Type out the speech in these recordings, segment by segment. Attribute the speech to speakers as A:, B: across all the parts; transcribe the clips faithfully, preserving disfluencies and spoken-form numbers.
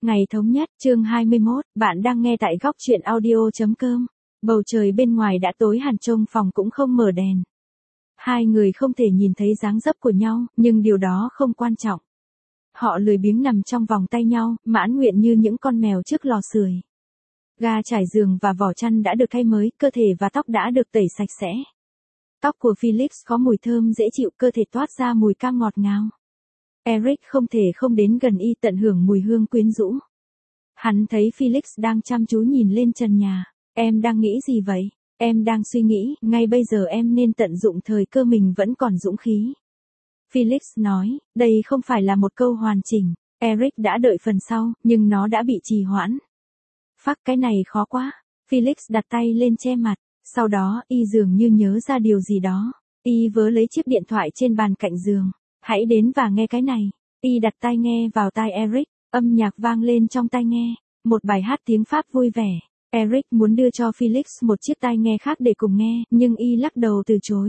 A: Ngày thống nhất, chương hai mươi mốt, bạn đang nghe tại góc truyện audio.com. Bầu trời bên ngoài đã tối hẳn, trong phòng cũng không mở đèn. Hai người không thể nhìn thấy dáng dấp của nhau, nhưng điều đó không quan trọng. Họ lười biếng nằm trong vòng tay nhau, mãn nguyện như những con mèo trước lò sưởi. Ga trải giường và vỏ chăn đã được thay mới, cơ thể và tóc đã được tẩy sạch sẽ. Tóc của Felix có mùi thơm dễ chịu, cơ thể toát ra mùi cam ngọt ngào. Eric không thể không đến gần y, tận hưởng mùi hương quyến rũ. Hắn thấy Felix đang chăm chú nhìn lên trần nhà. Em đang nghĩ gì vậy? Em đang suy nghĩ, ngay bây giờ em nên tận dụng thời cơ mình vẫn còn dũng khí. Felix nói, đây không phải là một câu hoàn chỉnh. Eric đã đợi phần sau, nhưng nó đã bị trì hoãn. Phắc, cái này khó quá. Felix đặt tay lên che mặt. Sau đó, y dường như nhớ ra điều gì đó. Y vớ lấy chiếc điện thoại trên bàn cạnh giường. Hãy đến và nghe cái này. Y đặt tai nghe vào tai Eric, âm nhạc vang lên trong tai nghe. Một bài hát tiếng Pháp vui vẻ. Eric muốn đưa cho Felix một chiếc tai nghe khác để cùng nghe, nhưng y lắc đầu từ chối.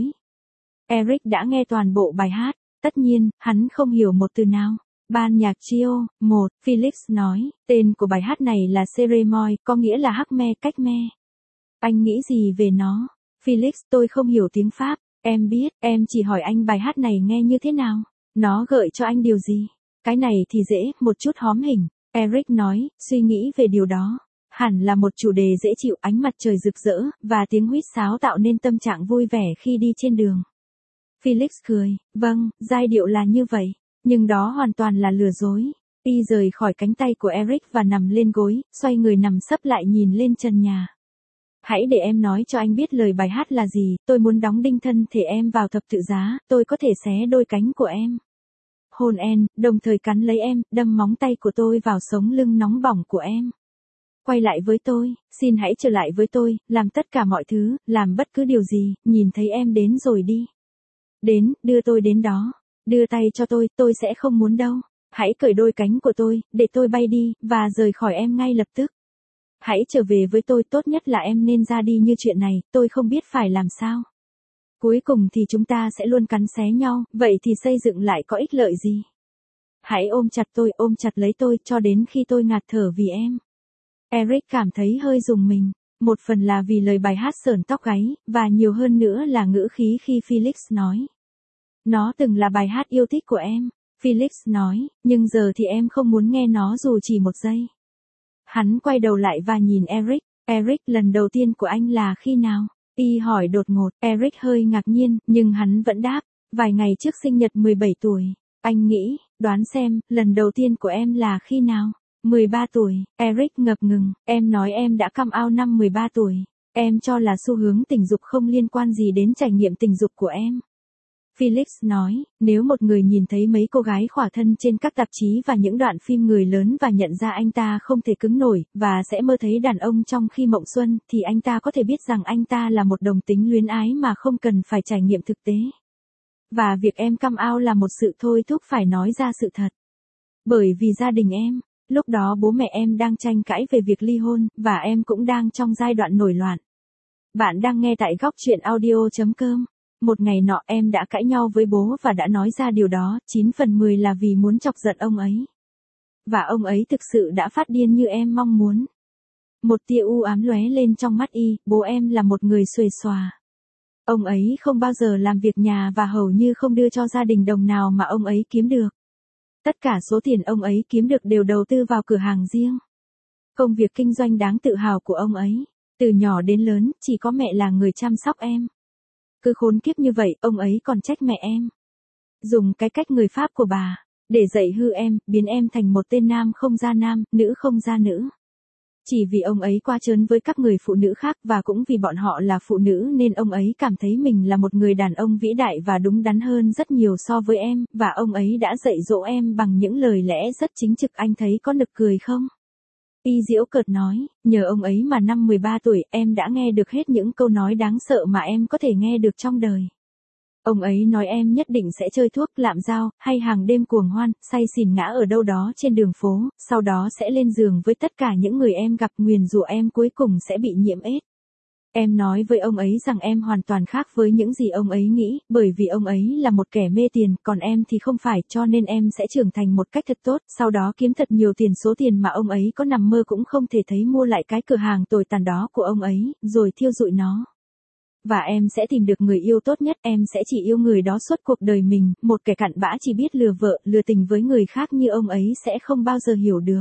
A: Eric đã nghe toàn bộ bài hát. Tất nhiên, hắn không hiểu một từ nào. Ban nhạc trio, một, Felix nói, tên của bài hát này là Ceremoy, có nghĩa là hắc me, cách me. Anh nghĩ gì về nó? Felix, tôi không hiểu tiếng Pháp. Em biết, em chỉ hỏi anh bài hát này nghe như thế nào? Nó gợi cho anh điều gì? Cái này thì dễ, một chút hóm hình. Eric nói, suy nghĩ về điều đó. Hẳn là một chủ đề dễ chịu, ánh mặt trời rực rỡ, và tiếng huýt sáo tạo nên tâm trạng vui vẻ khi đi trên đường. Felix cười, vâng, giai điệu là như vậy. Nhưng đó hoàn toàn là lừa dối. Y rời khỏi cánh tay của Eric và nằm lên gối, xoay người nằm sấp lại nhìn lên trần nhà. Hãy để em nói cho anh biết lời bài hát là gì, tôi muốn đóng đinh thân thể em vào thập tự giá, tôi có thể xé đôi cánh của em. Hôn em, đồng thời cắn lấy em, đâm móng tay của tôi vào sống lưng nóng bỏng của em. Quay lại với tôi, xin hãy trở lại với tôi, làm tất cả mọi thứ, làm bất cứ điều gì, nhìn thấy em đến rồi đi. Đến, đưa tôi đến đó. Đưa tay cho tôi, tôi sẽ không muốn đâu. Hãy cởi đôi cánh của tôi, để tôi bay đi, và rời khỏi em ngay lập tức. Hãy trở về với tôi, tốt nhất là em nên ra đi như chuyện này, tôi không biết phải làm sao. Cuối cùng thì chúng ta sẽ luôn cắn xé nhau, vậy thì xây dựng lại có ích lợi gì? Hãy ôm chặt tôi, ôm chặt lấy tôi, cho đến khi tôi ngạt thở vì em. Eric cảm thấy hơi rùng mình, một phần là vì lời bài hát sởn tóc gáy, và nhiều hơn nữa là ngữ khí khi Felix nói. Nó từng là bài hát yêu thích của em, Felix nói, nhưng giờ thì em không muốn nghe nó dù chỉ một giây. Hắn quay đầu lại và nhìn Eric. Eric, lần đầu tiên của anh là khi nào? Y hỏi đột ngột. Eric hơi ngạc nhiên, nhưng hắn vẫn đáp. Vài ngày trước sinh nhật mười bảy tuổi. Anh nghĩ, đoán xem, lần đầu tiên của em là khi nào? mười ba tuổi. Eric ngập ngừng. Em nói em đã come out năm mười ba tuổi. Em cho là xu hướng tình dục không liên quan gì đến trải nghiệm tình dục của em. Felix nói, nếu một người nhìn thấy mấy cô gái khỏa thân trên các tạp chí và những đoạn phim người lớn và nhận ra anh ta không thể cứng nổi, và sẽ mơ thấy đàn ông trong khi mộng xuân, thì anh ta có thể biết rằng anh ta là một đồng tính luyến ái mà không cần phải trải nghiệm thực tế. Và việc em come out là một sự thôi thúc phải nói ra sự thật. Bởi vì gia đình em, lúc đó bố mẹ em đang tranh cãi về việc ly hôn, và em cũng đang trong giai đoạn nổi loạn. Bạn đang nghe tại góc truyện audio.com. Một ngày nọ em đã cãi nhau với bố và đã nói ra điều đó, chín phần mười là vì muốn chọc giận ông ấy. Và ông ấy thực sự đã phát điên như em mong muốn. Một tia u ám lóe lên trong mắt y, bố em là một người xuề xòa. Ông ấy không bao giờ làm việc nhà và hầu như không đưa cho gia đình đồng nào mà ông ấy kiếm được. Tất cả số tiền ông ấy kiếm được đều đầu tư vào cửa hàng riêng. Công việc kinh doanh đáng tự hào của ông ấy. Từ nhỏ đến lớn, chỉ có mẹ là người chăm sóc em. Cứ khốn kiếp như vậy, ông ấy còn trách mẹ em. Dùng cái cách người Pháp của bà, để dạy hư em, biến em thành một tên nam không ra nam, nữ không ra nữ. Chỉ vì ông ấy qua trớn với các người phụ nữ khác và cũng vì bọn họ là phụ nữ nên ông ấy cảm thấy mình là một người đàn ông vĩ đại và đúng đắn hơn rất nhiều so với em, và ông ấy đã dạy dỗ em bằng những lời lẽ rất chính trực, anh thấy có nực cười không? Y giễu cợt nói, nhờ ông ấy mà năm mười ba tuổi em đã nghe được hết những câu nói đáng sợ mà em có thể nghe được trong đời. Ông ấy nói em nhất định sẽ chơi thuốc, lạm giao, hay hàng đêm cuồng hoan, say xỉn ngã ở đâu đó trên đường phố, sau đó sẽ lên giường với tất cả những người em gặp, nguyền rủa em cuối cùng sẽ bị nhiễm ết. Em nói với ông ấy rằng em hoàn toàn khác với những gì ông ấy nghĩ, bởi vì ông ấy là một kẻ mê tiền, còn em thì không phải, cho nên em sẽ trưởng thành một cách thật tốt, sau đó kiếm thật nhiều tiền, số tiền mà ông ấy có nằm mơ cũng không thể thấy, mua lại cái cửa hàng tồi tàn đó của ông ấy, rồi thiêu rụi nó. Và em sẽ tìm được người yêu tốt nhất, em sẽ chỉ yêu người đó suốt cuộc đời mình, một kẻ cặn bã chỉ biết lừa vợ, lừa tình với người khác như ông ấy sẽ không bao giờ hiểu được.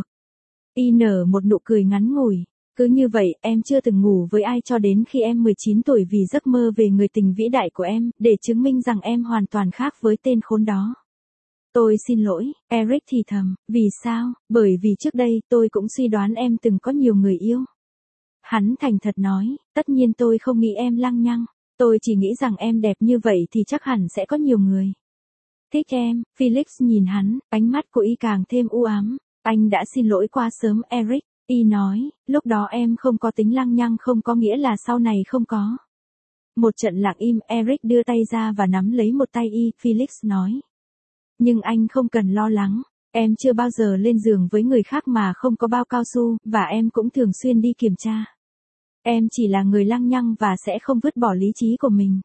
A: Y nở một nụ cười ngắn ngủi. Cứ như vậy, em chưa từng ngủ với ai cho đến khi em mười chín tuổi vì giấc mơ về người tình vĩ đại của em, để chứng minh rằng em hoàn toàn khác với tên khốn đó. Tôi xin lỗi, Eric thì thầm, vì sao? Bởi vì trước đây tôi cũng suy đoán em từng có nhiều người yêu. Hắn thành thật nói, tất nhiên tôi không nghĩ em lăng nhăng, tôi chỉ nghĩ rằng em đẹp như vậy thì chắc hẳn sẽ có nhiều người thích em. Felix nhìn hắn, ánh mắt của y càng thêm u ám. Anh đã xin lỗi quá sớm Eric. Y nói, lúc đó em không có tính lăng nhăng không có nghĩa là sau này không có. Một trận lặng im, Eric đưa tay ra và nắm lấy một tay y, Felix nói. Nhưng anh không cần lo lắng, em chưa bao giờ lên giường với người khác mà không có bao cao su, và em cũng thường xuyên đi kiểm tra. Em chỉ là người lăng nhăng và sẽ không vứt bỏ lý trí của mình.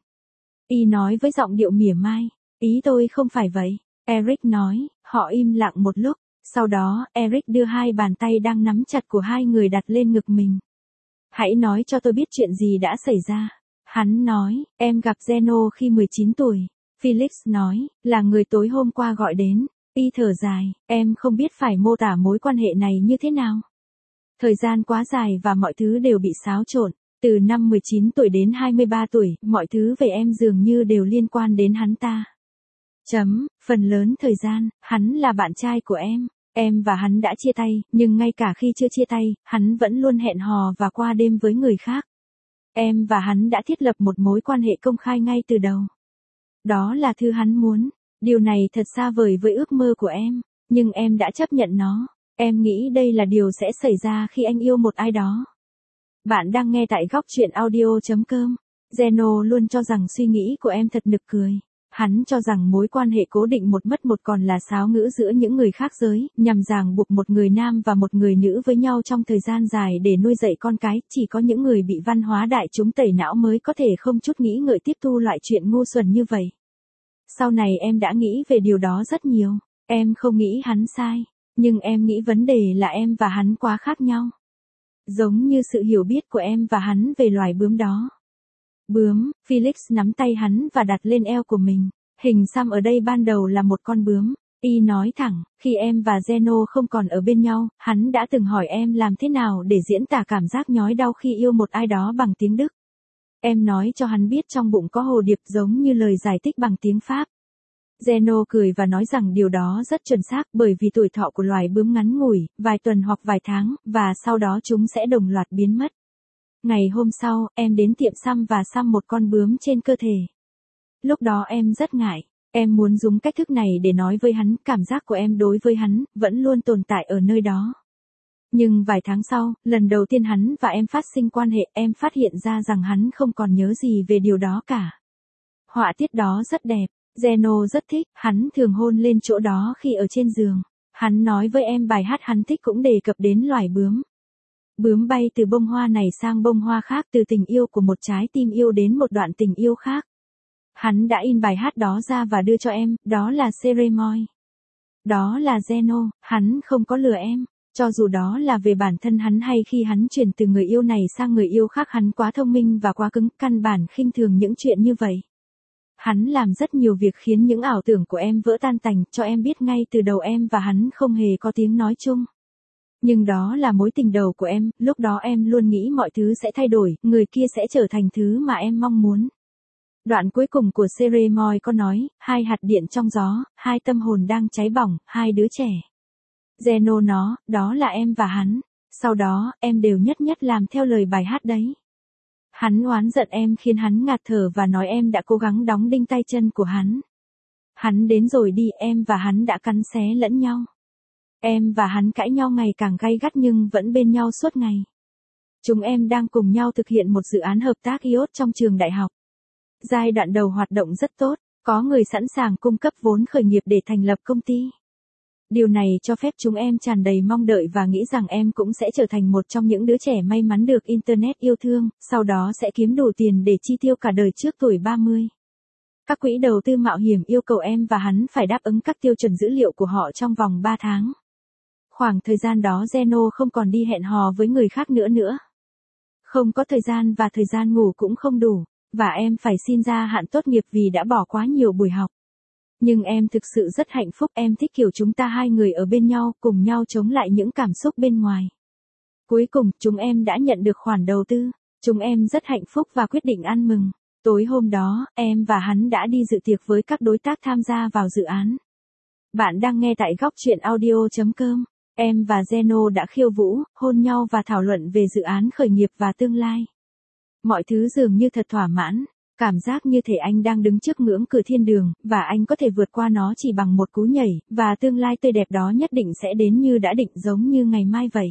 A: Y nói với giọng điệu mỉa mai, ý tôi không phải vậy. Eric nói, họ im lặng một lúc. Sau đó, Eric đưa hai bàn tay đang nắm chặt của hai người đặt lên ngực mình. Hãy nói cho tôi biết chuyện gì đã xảy ra. Hắn nói, em gặp Zeno khi mười chín tuổi. Felix nói, là người tối hôm qua gọi đến. Y thở dài, em không biết phải mô tả mối quan hệ này như thế nào. Thời gian quá dài và mọi thứ đều bị xáo trộn. Từ năm mười chín tuổi đến hai mươi ba tuổi, mọi thứ về em dường như đều liên quan đến hắn ta. Chấm, phần lớn thời gian, hắn là bạn trai của em. Em và hắn đã chia tay, nhưng ngay cả khi chưa chia tay, hắn vẫn luôn hẹn hò và qua đêm với người khác. Em và hắn đã thiết lập một mối quan hệ công khai ngay từ đầu. Đó là thứ hắn muốn. Điều này thật xa vời với ước mơ của em, nhưng em đã chấp nhận nó. Em nghĩ đây là điều sẽ xảy ra khi anh yêu một ai đó. Bạn đang nghe tại góc truyện audio chấm com. Zeno luôn cho rằng suy nghĩ của em thật nực cười. Hắn cho rằng mối quan hệ cố định một mất một còn là sáo ngữ giữa những người khác giới, nhằm ràng buộc một người nam và một người nữ với nhau trong thời gian dài để nuôi dạy con cái, chỉ có những người bị văn hóa đại chúng tẩy não mới có thể không chút nghĩ ngợi tiếp thu loại chuyện ngu xuẩn như vậy. Sau này em đã nghĩ về điều đó rất nhiều, em không nghĩ hắn sai, nhưng em nghĩ vấn đề là em và hắn quá khác nhau. Giống như sự hiểu biết của em và hắn về loài bướm đó. Bướm, Felix nắm tay hắn và đặt lên eo của mình. Hình xăm ở đây ban đầu là một con bướm. Y nói thẳng, khi em và Zeno không còn ở bên nhau, hắn đã từng hỏi em làm thế nào để diễn tả cảm giác nhói đau khi yêu một ai đó bằng tiếng Đức. Em nói cho hắn biết trong bụng có hồ điệp giống như lời giải thích bằng tiếng Pháp. Zeno cười và nói rằng điều đó rất chuẩn xác bởi vì tuổi thọ của loài bướm ngắn ngủi, vài tuần hoặc vài tháng, và sau đó chúng sẽ đồng loạt biến mất. Ngày hôm sau, em đến tiệm xăm và xăm một con bướm trên cơ thể. Lúc đó em rất ngại, em muốn dùng cách thức này để nói với hắn, cảm giác của em đối với hắn, vẫn luôn tồn tại ở nơi đó. Nhưng vài tháng sau, lần đầu tiên hắn và em phát sinh quan hệ, em phát hiện ra rằng hắn không còn nhớ gì về điều đó cả. Họa tiết đó rất đẹp, Zeno rất thích, hắn thường hôn lên chỗ đó khi ở trên giường. Hắn nói với em bài hát hắn thích cũng đề cập đến loài bướm. Bướm bay từ bông hoa này sang bông hoa khác, từ tình yêu của một trái tim yêu đến một đoạn tình yêu khác. Hắn đã in bài hát đó ra và đưa cho em, đó là Ceremoy. Đó là Zeno, hắn không có lừa em, cho dù đó là về bản thân hắn hay khi hắn chuyển từ người yêu này sang người yêu khác, hắn quá thông minh và quá cứng, căn bản khinh thường những chuyện như vậy. Hắn làm rất nhiều việc khiến những ảo tưởng của em vỡ tan tành, cho em biết ngay từ đầu em và hắn không hề có tiếng nói chung. Nhưng đó là mối tình đầu của em, lúc đó em luôn nghĩ mọi thứ sẽ thay đổi, người kia sẽ trở thành thứ mà em mong muốn. Đoạn cuối cùng của Ceremoy có nói, hai hạt điện trong gió, hai tâm hồn đang cháy bỏng, hai đứa trẻ. Zeno nó, đó là em và hắn. Sau đó, em đều nhất nhất làm theo lời bài hát đấy. Hắn oán giận em khiến hắn ngạt thở và nói em đã cố gắng đóng đinh tay chân của hắn. Hắn đến rồi đi, em và hắn đã cắn xé lẫn nhau. Em và hắn cãi nhau ngày càng gay gắt nhưng vẫn bên nhau suốt ngày. Chúng em đang cùng nhau thực hiện một dự án hợp tác i o tê trong trường đại học. Giai đoạn đầu hoạt động rất tốt, có người sẵn sàng cung cấp vốn khởi nghiệp để thành lập công ty. Điều này cho phép chúng em tràn đầy mong đợi và nghĩ rằng em cũng sẽ trở thành một trong những đứa trẻ may mắn được Internet yêu thương, sau đó sẽ kiếm đủ tiền để chi tiêu cả đời trước tuổi ba mươi. Các quỹ đầu tư mạo hiểm yêu cầu em và hắn phải đáp ứng các tiêu chuẩn dữ liệu của họ trong vòng ba tháng. Khoảng thời gian đó Zeno không còn đi hẹn hò với người khác nữa nữa. Không có thời gian và thời gian ngủ cũng không đủ, và em phải xin gia hạn tốt nghiệp vì đã bỏ quá nhiều buổi học. Nhưng em thực sự rất hạnh phúc, em thích kiểu chúng ta hai người ở bên nhau, cùng nhau chống lại những cảm xúc bên ngoài. Cuối cùng, chúng em đã nhận được khoản đầu tư. Chúng em rất hạnh phúc và quyết định ăn mừng. Tối hôm đó, em và hắn đã đi dự tiệc với các đối tác tham gia vào dự án. Bạn đang nghe tại góc truyện audio chấm com. Em và Zeno đã khiêu vũ, hôn nhau và thảo luận về dự án khởi nghiệp và tương lai. Mọi thứ dường như thật thỏa mãn. Cảm giác như thể anh đang đứng trước ngưỡng cửa thiên đường, và anh có thể vượt qua nó chỉ bằng một cú nhảy, và tương lai tươi đẹp đó nhất định sẽ đến như đã định, giống như ngày mai vậy.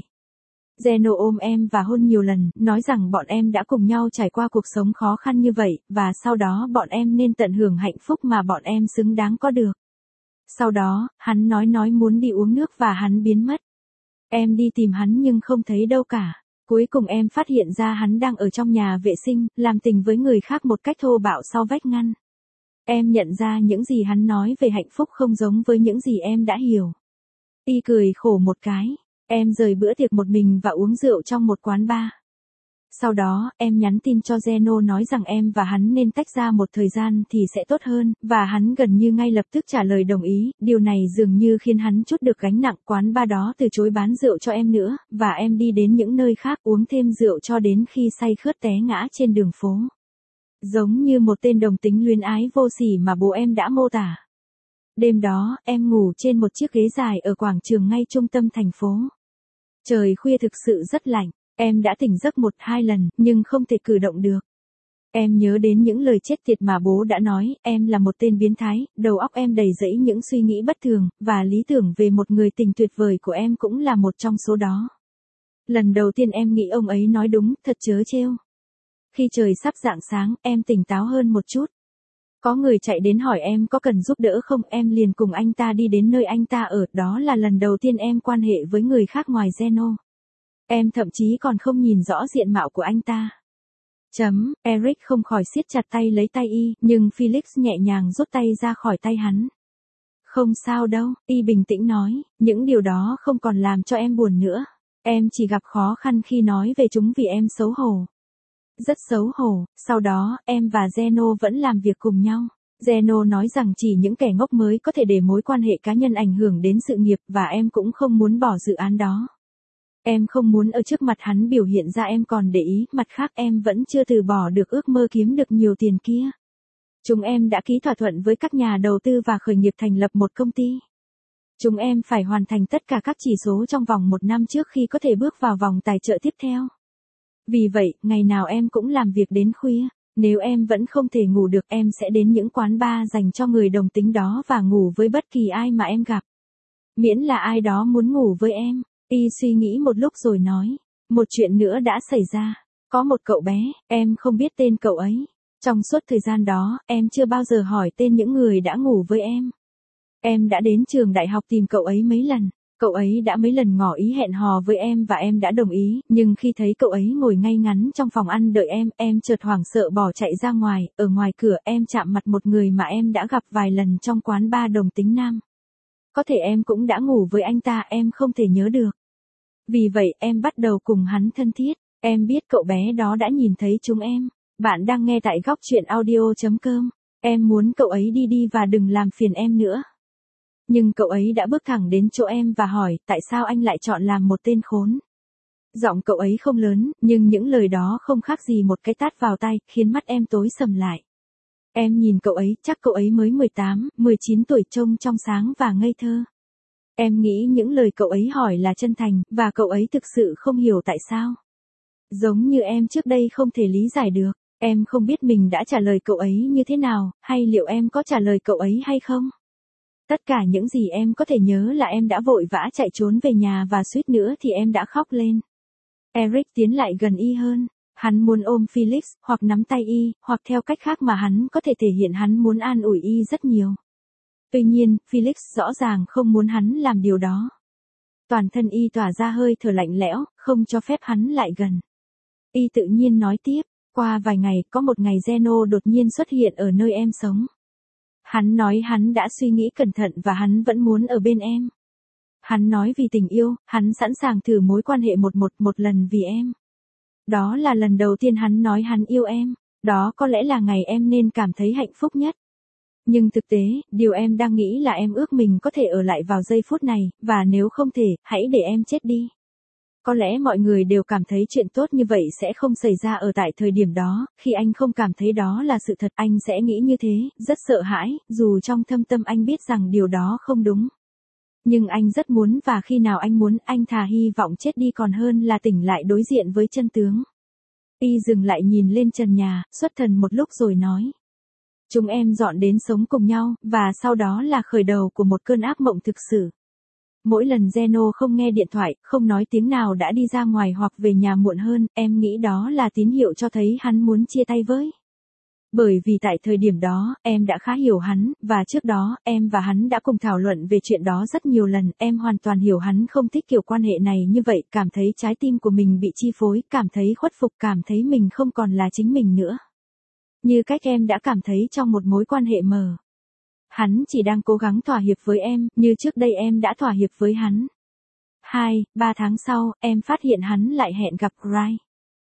A: Zeno ôm em và hôn nhiều lần, nói rằng bọn em đã cùng nhau trải qua cuộc sống khó khăn như vậy, và sau đó bọn em nên tận hưởng hạnh phúc mà bọn em xứng đáng có được. Sau đó, hắn nói nói muốn đi uống nước và hắn biến mất. Em đi tìm hắn nhưng không thấy đâu cả. Cuối cùng em phát hiện ra hắn đang ở trong nhà vệ sinh, làm tình với người khác một cách thô bạo sau vách ngăn. Em nhận ra những gì hắn nói về hạnh phúc không giống với những gì em đã hiểu. Y cười khổ một cái. Em rời bữa tiệc một mình và uống rượu trong một quán bar. Sau đó, em nhắn tin cho Zeno nói rằng em và hắn nên tách ra một thời gian thì sẽ tốt hơn, và hắn gần như ngay lập tức trả lời đồng ý. Điều này dường như khiến hắn trút được gánh nặng. Quán bar đó từ chối bán rượu cho em nữa, và em đi đến những nơi khác uống thêm rượu cho đến khi say khướt té ngã trên đường phố. Giống như một tên đồng tính luyến ái vô sỉ mà bố em đã mô tả. Đêm đó, em ngủ trên một chiếc ghế dài ở quảng trường ngay trung tâm thành phố. Trời khuya thực sự rất lạnh. Em đã tỉnh giấc một hai lần, nhưng không thể cử động được. Em nhớ đến những lời chết tiệt mà bố đã nói, em là một tên biến thái, đầu óc em đầy rẫy những suy nghĩ bất thường, và lý tưởng về một người tình tuyệt vời của em cũng là một trong số đó. Lần đầu tiên em nghĩ ông ấy nói đúng, thật trớ trêu. Khi trời sắp rạng sáng, em tỉnh táo hơn một chút. Có người chạy đến hỏi em có cần giúp đỡ không, em liền cùng anh ta đi đến nơi anh ta ở, đó là lần đầu tiên em quan hệ với người khác ngoài Zeno. Em thậm chí còn không nhìn rõ diện mạo của anh ta. Chấm, Eric không khỏi siết chặt tay lấy tay y, nhưng Felix nhẹ nhàng rút tay ra khỏi tay hắn. Không sao đâu, y bình tĩnh nói, những điều đó không còn làm cho em buồn nữa. Em chỉ gặp khó khăn khi nói về chúng vì em xấu hổ. Rất xấu hổ. Sau đó, em và Zeno vẫn làm việc cùng nhau. Zeno nói rằng chỉ những kẻ ngốc mới có thể để mối quan hệ cá nhân ảnh hưởng đến sự nghiệp, và em cũng không muốn bỏ dự án đó. Em không muốn ở trước mặt hắn biểu hiện ra em còn để ý, mặt khác em vẫn chưa từ bỏ được ước mơ kiếm được nhiều tiền kia. Chúng em đã ký thỏa thuận với các nhà đầu tư và khởi nghiệp thành lập một công ty. Chúng em phải hoàn thành tất cả các chỉ số trong vòng một năm trước khi có thể bước vào vòng tài trợ tiếp theo. Vì vậy, ngày nào em cũng làm việc đến khuya. Nếu em vẫn không thể ngủ được, em sẽ đến những quán bar dành cho người đồng tính đó và ngủ với bất kỳ ai mà em gặp. Miễn là ai đó muốn ngủ với em. Y suy nghĩ một lúc rồi nói, một chuyện nữa đã xảy ra. Có một cậu bé, em không biết tên cậu ấy. Trong suốt thời gian đó, em chưa bao giờ hỏi tên những người đã ngủ với em. Em đã đến trường đại học tìm cậu ấy mấy lần. Cậu ấy đã mấy lần ngỏ ý hẹn hò với em và em đã đồng ý, nhưng khi thấy cậu ấy ngồi ngay ngắn trong phòng ăn đợi em, em chợt hoảng sợ bỏ chạy ra ngoài. Ở ngoài cửa em chạm mặt một người mà em đã gặp vài lần trong quán bar đồng tính nam. Có thể em cũng đã ngủ với anh ta, em không thể nhớ được. Vì vậy em bắt đầu cùng hắn thân thiết. Em biết cậu bé đó đã nhìn thấy chúng em. Bạn đang nghe tại góc truyện audio chấm com. Em muốn cậu ấy đi đi và đừng làm phiền em nữa. Nhưng cậu ấy đã bước thẳng đến chỗ em và hỏi, tại sao anh lại chọn làm một tên khốn? Giọng cậu ấy không lớn, nhưng những lời đó không khác gì một cái tát vào tay, khiến mắt em tối sầm lại. Em nhìn cậu ấy, chắc cậu ấy mới mười tám, mười chín tuổi, trông trong sáng và ngây thơ. Em nghĩ những lời cậu ấy hỏi là chân thành, và cậu ấy thực sự không hiểu tại sao. Giống như em trước đây không thể lý giải được, em không biết mình đã trả lời cậu ấy như thế nào, hay liệu em có trả lời cậu ấy hay không. Tất cả những gì em có thể nhớ là em đã vội vã chạy trốn về nhà và suýt nữa thì em đã khóc lên. Eric tiến lại gần y hơn. Hắn muốn ôm Felix, hoặc nắm tay y, hoặc theo cách khác mà hắn có thể thể hiện hắn muốn an ủi y rất nhiều. Tuy nhiên, Felix rõ ràng không muốn hắn làm điều đó. Toàn thân y tỏa ra hơi thở lạnh lẽo, không cho phép hắn lại gần. Y tự nhiên nói tiếp, qua vài ngày, có một ngày Zeno đột nhiên xuất hiện ở nơi em sống. Hắn nói hắn đã suy nghĩ cẩn thận và hắn vẫn muốn ở bên em. Hắn nói vì tình yêu, hắn sẵn sàng thử mối quan hệ một một một lần vì em. Đó là lần đầu tiên hắn nói hắn yêu em, đó có lẽ là ngày em nên cảm thấy hạnh phúc nhất. Nhưng thực tế, điều em đang nghĩ là em ước mình có thể ở lại vào giây phút này, và nếu không thể, hãy để em chết đi. Có lẽ mọi người đều cảm thấy chuyện tốt như vậy sẽ không xảy ra ở tại thời điểm đó, khi anh không cảm thấy đó là sự thật anh sẽ nghĩ như thế, rất sợ hãi, dù trong thâm tâm anh biết rằng điều đó không đúng. Nhưng anh rất muốn và khi nào anh muốn anh thà hy vọng chết đi còn hơn là tỉnh lại đối diện với chân tướng. Y dừng lại nhìn lên trần nhà, xuất thần một lúc rồi nói. Chúng em dọn đến sống cùng nhau, và sau đó là khởi đầu của một cơn ác mộng thực sự. Mỗi lần Zeno không nghe điện thoại, không nói tiếng nào đã đi ra ngoài hoặc về nhà muộn hơn, em nghĩ đó là tín hiệu cho thấy hắn muốn chia tay với. Bởi vì tại thời điểm đó, em đã khá hiểu hắn, và trước đó, em và hắn đã cùng thảo luận về chuyện đó rất nhiều lần, em hoàn toàn hiểu hắn không thích kiểu quan hệ này như vậy, cảm thấy trái tim của mình bị chi phối, cảm thấy khuất phục, cảm thấy mình không còn là chính mình nữa. Như cách em đã cảm thấy trong một mối quan hệ mờ. Hắn chỉ đang cố gắng thỏa hiệp với em, như trước đây em đã thỏa hiệp với hắn. Hai, ba tháng sau, em phát hiện hắn lại hẹn gặp Ray.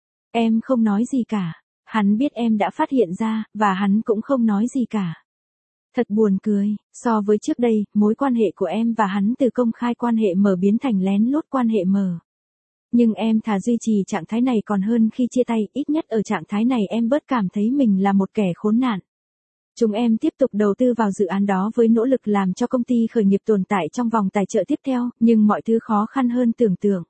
A: Em không nói gì cả. Hắn biết em đã phát hiện ra, và hắn cũng không nói gì cả. Thật buồn cười, so với trước đây, mối quan hệ của em và hắn từ công khai quan hệ mở biến thành lén lút quan hệ mở. Nhưng em thà duy trì trạng thái này còn hơn khi chia tay, ít nhất ở trạng thái này em bớt cảm thấy mình là một kẻ khốn nạn. Chúng em tiếp tục đầu tư vào dự án đó với nỗ lực làm cho công ty khởi nghiệp tồn tại trong vòng tài trợ tiếp theo, nhưng mọi thứ khó khăn hơn tưởng tượng.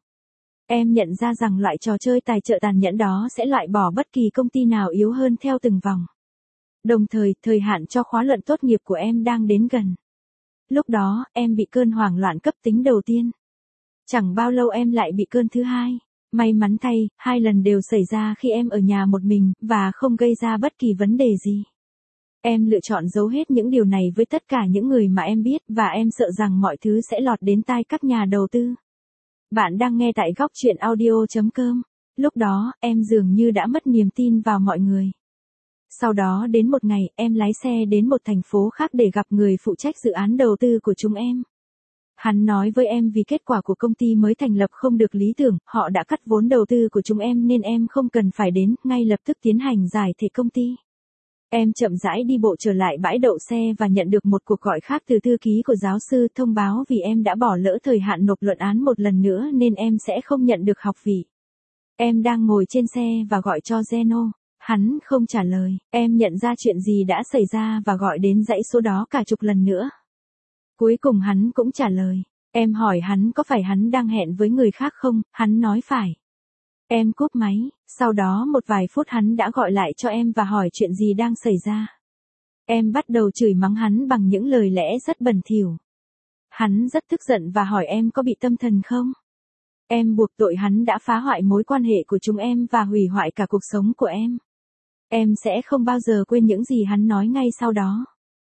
A: Em nhận ra rằng loại trò chơi tài trợ tàn nhẫn đó sẽ loại bỏ bất kỳ công ty nào yếu hơn theo từng vòng. Đồng thời, thời hạn cho khóa luận tốt nghiệp của em đang đến gần. Lúc đó, em bị cơn hoảng loạn cấp tính đầu tiên. Chẳng bao lâu em lại bị cơn thứ hai. May mắn thay, hai lần đều xảy ra khi em ở nhà một mình, và không gây ra bất kỳ vấn đề gì. Em lựa chọn giấu hết những điều này với tất cả những người mà em biết, và em sợ rằng mọi thứ sẽ lọt đến tai các nhà đầu tư. Bạn đang nghe tại góc chuyện audio chấm com. Lúc đó, em dường như đã mất niềm tin vào mọi người. Sau đó đến một ngày, em lái xe đến một thành phố khác để gặp người phụ trách dự án đầu tư của chúng em. Hắn nói với em vì kết quả của công ty mới thành lập không được lý tưởng, họ đã cắt vốn đầu tư của chúng em nên em không cần phải đến, ngay lập tức tiến hành giải thể công ty. Em chậm rãi đi bộ trở lại bãi đậu xe và nhận được một cuộc gọi khác từ thư ký của giáo sư thông báo vì em đã bỏ lỡ thời hạn nộp luận án một lần nữa nên em sẽ không nhận được học phí. Em đang ngồi trên xe và gọi cho Zeno. Hắn không trả lời, em nhận ra chuyện gì đã xảy ra và gọi đến dãy số đó cả chục lần nữa. Cuối cùng hắn cũng trả lời. Em hỏi hắn có phải hắn đang hẹn với người khác không, hắn nói phải. Em cúp máy, sau đó một vài phút hắn đã gọi lại cho em và hỏi chuyện gì đang xảy ra. Em bắt đầu chửi mắng hắn bằng những lời lẽ rất bẩn thỉu. Hắn rất tức giận và hỏi em có bị tâm thần không? Em buộc tội hắn đã phá hoại mối quan hệ của chúng em và hủy hoại cả cuộc sống của em. Em sẽ không bao giờ quên những gì hắn nói ngay sau đó.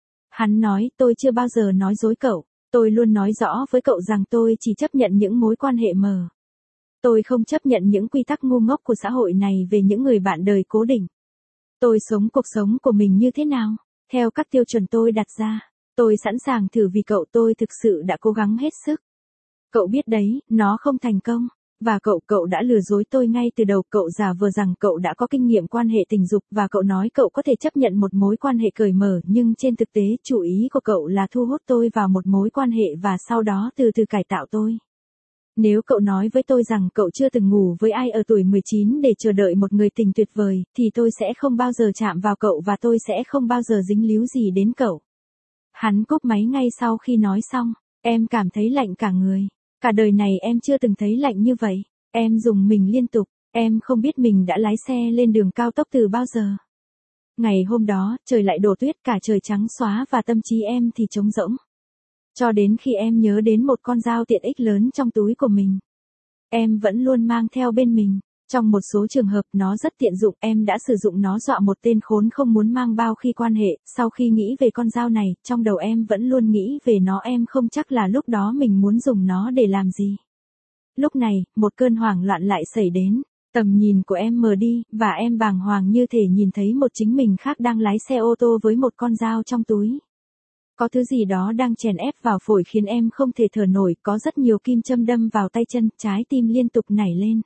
A: Hắn nói, tôi chưa bao giờ nói dối cậu. Tôi luôn nói rõ với cậu rằng tôi chỉ chấp nhận những mối quan hệ mờ. Tôi không chấp nhận những quy tắc ngu ngốc của xã hội này về những người bạn đời cố định. Tôi sống cuộc sống của mình như thế nào? Theo các tiêu chuẩn tôi đặt ra. Tôi sẵn sàng thử vì cậu tôi thực sự đã cố gắng hết sức. Cậu biết đấy, nó không thành công. Và cậu, cậu đã lừa dối tôi ngay từ đầu, cậu giả vờ rằng cậu đã có kinh nghiệm quan hệ tình dục và cậu nói cậu có thể chấp nhận một mối quan hệ cởi mở, nhưng trên thực tế, chủ ý của cậu là thu hút tôi vào một mối quan hệ và sau đó từ từ cải tạo tôi. Nếu cậu nói với tôi rằng cậu chưa từng ngủ với ai ở tuổi mười chín để chờ đợi một người tình tuyệt vời, thì tôi sẽ không bao giờ chạm vào cậu và tôi sẽ không bao giờ dính líu gì đến cậu. Hắn cúp máy ngay sau khi nói xong, em cảm thấy lạnh cả người. Cả đời này em chưa từng thấy lạnh như vậy. Em dùng mình liên tục. Em không biết mình đã lái xe lên đường cao tốc từ bao giờ. Ngày hôm đó, trời lại đổ tuyết, cả trời trắng xóa và tâm trí em thì trống rỗng. Cho đến khi em nhớ đến một con dao tiện ích lớn trong túi của mình. Em vẫn luôn mang theo bên mình. Trong một số trường hợp nó rất tiện dụng, em đã sử dụng nó dọa một tên khốn không muốn mang bao khi quan hệ, sau khi nghĩ về con dao này, trong đầu em vẫn luôn nghĩ về nó, em không chắc là lúc đó mình muốn dùng nó để làm gì. Lúc này, một cơn hoảng loạn lại xảy đến, tầm nhìn của em mờ đi, và em bàng hoàng như thể nhìn thấy một chính mình khác đang lái xe ô tô với một con dao trong túi. Có thứ gì đó đang chèn ép vào phổi khiến em không thể thở nổi, có rất nhiều kim châm đâm vào tay chân, trái tim liên tục nảy lên.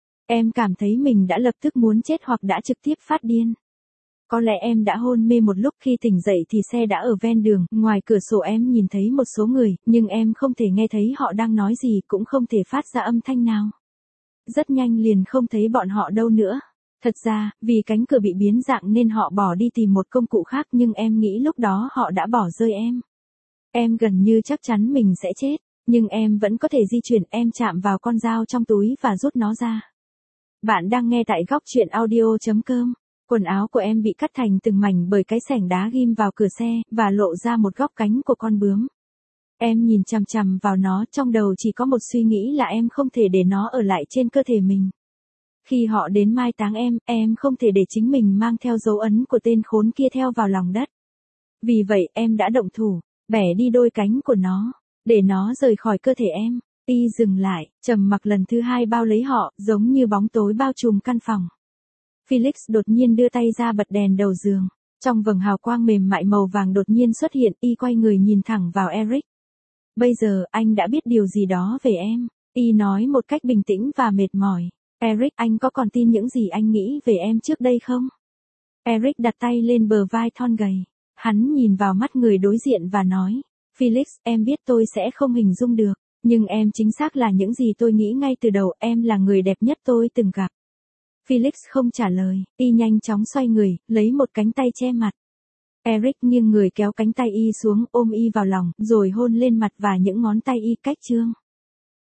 A: Em cảm thấy mình đã lập tức muốn chết hoặc đã trực tiếp phát điên. Có lẽ em đã hôn mê một lúc, khi tỉnh dậy thì xe đã ở ven đường, ngoài cửa sổ em nhìn thấy một số người, nhưng em không thể nghe thấy họ đang nói gì, cũng không thể phát ra âm thanh nào. Rất nhanh liền không thấy bọn họ đâu nữa. Thật ra, vì cánh cửa bị biến dạng nên họ bỏ đi tìm một công cụ khác, nhưng em nghĩ lúc đó họ đã bỏ rơi em. Em gần như chắc chắn mình sẽ chết, nhưng em vẫn có thể di chuyển, em chạm vào con dao trong túi và rút nó ra. Bạn đang nghe tại góc truyện audio chấm com. Quần áo của em bị cắt thành từng mảnh bởi cái xẻng đá ghim vào cửa xe, và lộ ra một góc cánh của con bướm. Em nhìn chằm chằm vào nó, trong đầu chỉ có một suy nghĩ là em không thể để nó ở lại trên cơ thể mình. Khi họ đến mai táng em, em không thể để chính mình mang theo dấu ấn của tên khốn kia theo vào lòng đất. Vì vậy, em đã động thủ, bẻ đi đôi cánh của nó, để nó rời khỏi cơ thể em. Y dừng lại, trầm mặc lần thứ hai bao lấy họ, giống như bóng tối bao trùm căn phòng. Felix đột nhiên đưa tay ra bật đèn đầu giường. Trong vầng hào quang mềm mại màu vàng đột nhiên xuất hiện, Y quay người nhìn thẳng vào Eric. Bây giờ, anh đã biết điều gì đó về em. Y nói một cách bình tĩnh và mệt mỏi. Eric, anh có còn tin những gì anh nghĩ về em trước đây không? Eric đặt tay lên bờ vai thon gầy. Hắn nhìn vào mắt người đối diện và nói. Felix, em biết tôi sẽ không hình dung được. Nhưng em chính xác là những gì tôi nghĩ ngay từ đầu, em là người đẹp nhất tôi từng gặp. Felix không trả lời, Y nhanh chóng xoay người, lấy một cánh tay che mặt. Eric nghiêng người kéo cánh tay Y xuống, ôm Y vào lòng, rồi hôn lên mặt và những ngón tay Y cách trương.